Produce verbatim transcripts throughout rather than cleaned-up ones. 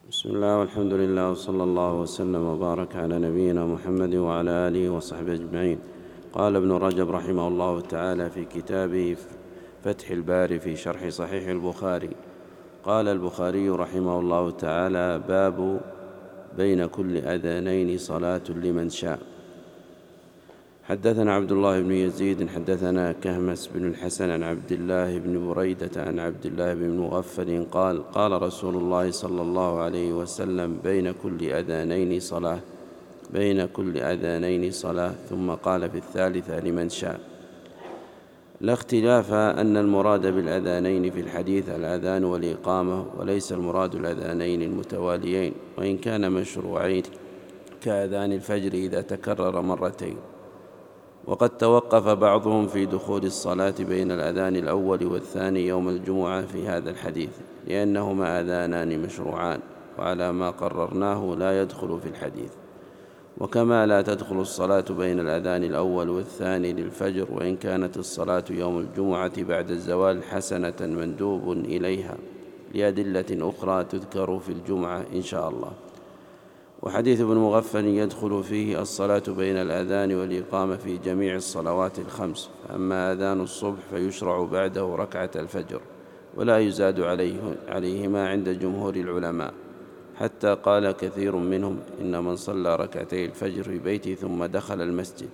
بسم الله والحمد لله وصلى الله وسلم وبارك على نبينا محمد وعلى آله وصحبه أجمعين. قال ابن رجب رحمه الله تعالى في كتابه فتح الباري في شرح صحيح البخاري: قال البخاري رحمه الله تعالى: باب بين كل أذانين صلاة لمن شاء. حدثنا عبد الله بن يزيد حدثنا كهمس بن الحسن عن عبد الله بن بريدة عن عبد الله بن مغفل قال: قال رسول الله صلى الله عليه وسلم: بين كل أذانين صلاة بين كل أذانين صلاة ثم قال في الثالثة: لمن شاء. لا اختلاف أن المراد بالأذانين في الحديث الأذان والإقامة، وليس المراد الأذانين المتواليين، وإن كان مشروعين كأذان الفجر إذا تكرر مرتين. وقد توقف بعضهم في دخول الصلاة بين الأذان الأول والثاني يوم الجمعة في هذا الحديث، لأنهما أذانان مشروعان، وعلى ما قررناه لا يدخل في الحديث. وكما لا تدخل الصلاة بين الأذان الأول والثاني للفجر، وإن كانت الصلاة يوم الجمعة بعد الزوال حسنة مندوب إليها لأدلة أخرى تذكر في الجمعة إن شاء الله. وحديث ابن مغفل يدخل فيه الصلاة بين الأذان والإقامة في جميع الصلوات الخمس، فأما أذان الصبح فيشرع بعده ركعة الفجر، ولا يزاد عليه عليهما عند جمهور العلماء، حتى قال كثير منهم: إن من صلى ركعتي الفجر في بيته ثم دخل المسجد.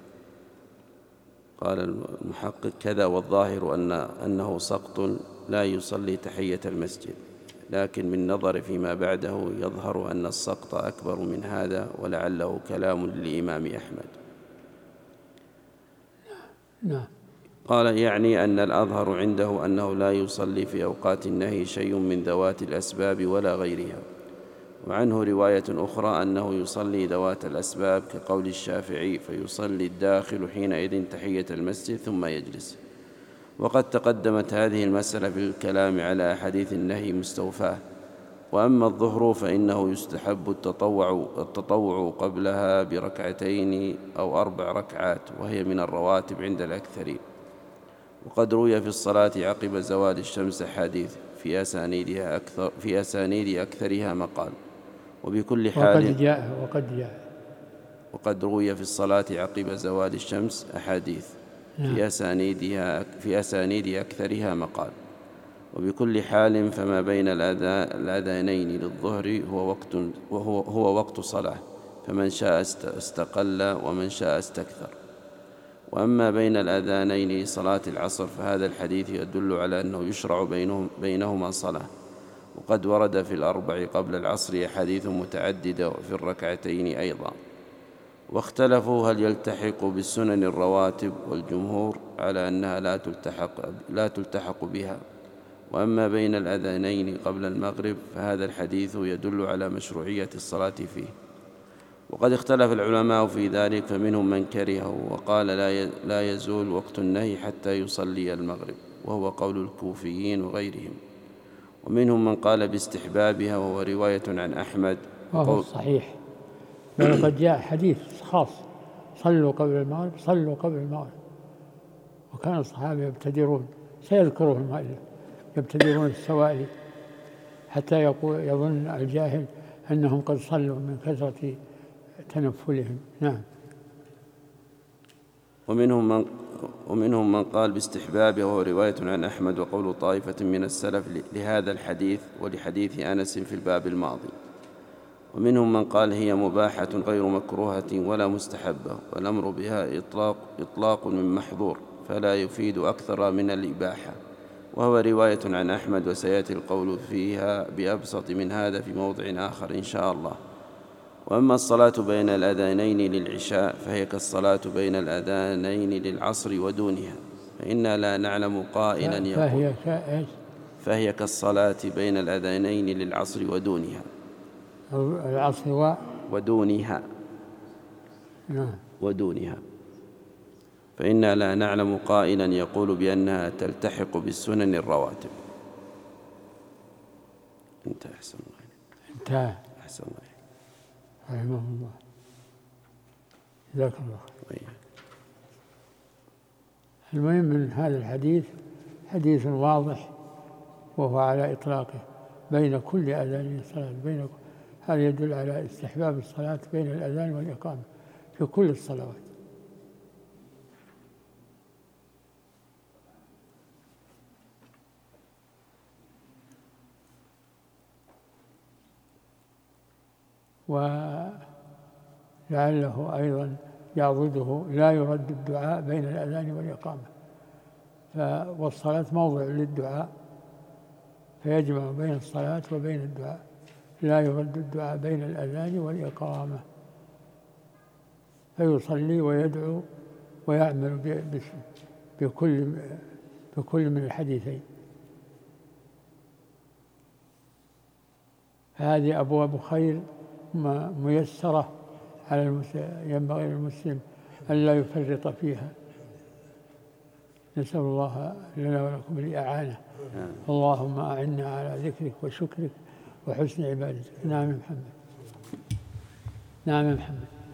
قال المحقق: كذا، والظاهر أن أنه سقط لا يصلي تحية المسجد، لكن من نظر فيما بعده يظهر أن السقط أكبر من هذا، ولعله كلام للإمام أحمد. نعم. قال: يعني أن الأظهر عنده أنه لا يصلي في أوقات النهي شيء من ذوات الأسباب ولا غيرها. وعنه رواية أخرى أنه يصلي ذوات الأسباب كقول الشافعي، فيصلي الداخل حينئذ تحية المسجد ثم يجلس. وقد تقدمت هذه المسألة في الكلام على أحاديث النهي مستوفاة. وأما الظهر فإنه يستحب التطوع, التطوع قبلها بركعتين أو أربع ركعات، وهي من الرواتب عند الأكثرين. وقد روي في الصلاة عقب زوال الشمس حديث في أسانيدها أكثر في أسانيد أكثرها مقال. وبكل حال وقد جاء وقد جاء وقد روي في الصلاة عقب زوال الشمس أحاديث في أسانيدها في أسانيد أكثرها مقال. وبكل حال فما بين الأذانين للظهر هو وقت وهو هو وقت صلاة، فمن شاء استقل ومن شاء استكثر. وأما بين الأذانين لصلاة العصر فهذا الحديث يدل على أنه يشرع بينهم بينهما صلاة. وقد ورد في الأربع قبل العصر أحاديث متعددة وفي الركعتين أيضا. واختلفوا هل يلتحق بالسنن الرواتب، والجمهور على أنها لا تلتحق, لا تلتحق بها. وأما بين الأذانين قبل المغرب فهذا الحديث يدل على مشروعية الصلاة فيه. وقد اختلف العلماء في ذلك، فمنهم من كرهه وقال لا يزول وقت النهي حتى يصلي المغرب، وهو قول الكوفيين وغيرهم. ومنهم من قال باستحبابها، وهو رواية عن أحمد وهو صحيح، بل قد جاء حديث خاص: صلوا قبل المغرب صلوا قبل المغرب. وكان الصحابة يبتدرون، سيذكره المؤلف، يبتدرون السوائل حتى يقول يظن الجاهل أنهم قد صلوا من كثرة تنفلهم. نعم. ومنهم من ومنهم من قال باستحبابه، وهو رواية عن أحمد وقول طائفة من السلف لهذا الحديث ولحديث أنس في الباب الماضي. ومنهم من قال هي مباحة غير مكروهة ولا مستحبة، والأمر بها إطلاق, إطلاق من محظور، فلا يفيد أكثر من الإباحة، وهو رواية عن أحمد، وسيأتي القول فيها بأبسط من هذا في موضع آخر إن شاء الله. وأما الصلاة بين الأذانين للعشاء فهي كالصلاة بين الأذانين للعصر ودونها، فإنا لا نعلم قائلا يقول فهي, فهي كالصلاة بين الأذانين للعصر ودونها العصر و... ودونها نعم. ودونها فإنا لا نعلم قائلا يقول بأنها تلتحق بالسنن الرواتب. انتهى. أحسن الله انتهى. أحسن الله رحمه الله. جزاك الله خير. المهم من هذا الحديث حديث واضح، وهو على إطلاقه، بين كل أذانين صلاة بين هذا يدل على استحباب الصلاة بين الأذان والإقامة في كل الصلوات. ولعله أيضا يعضده لا يرد الدعاء بين الأذان والإقامة، والصلاة موضع للدعاء فيجمع بين الصلاة وبين الدعاء، لا يرد الدعاء بين الأذان والإقامة، فيصلي ويدعو ويعمل بكل بكل من الحديثين. هذه أبواب خير ميسرة على المسلم، ينبغي للمسلم أن لا يفرط فيها. نسأل الله لنا ولكم الإعانة. اللهم أعنا على ذكرك وشكرك وحسن عبادتك. نعم يا محمد. نعم يا محمد.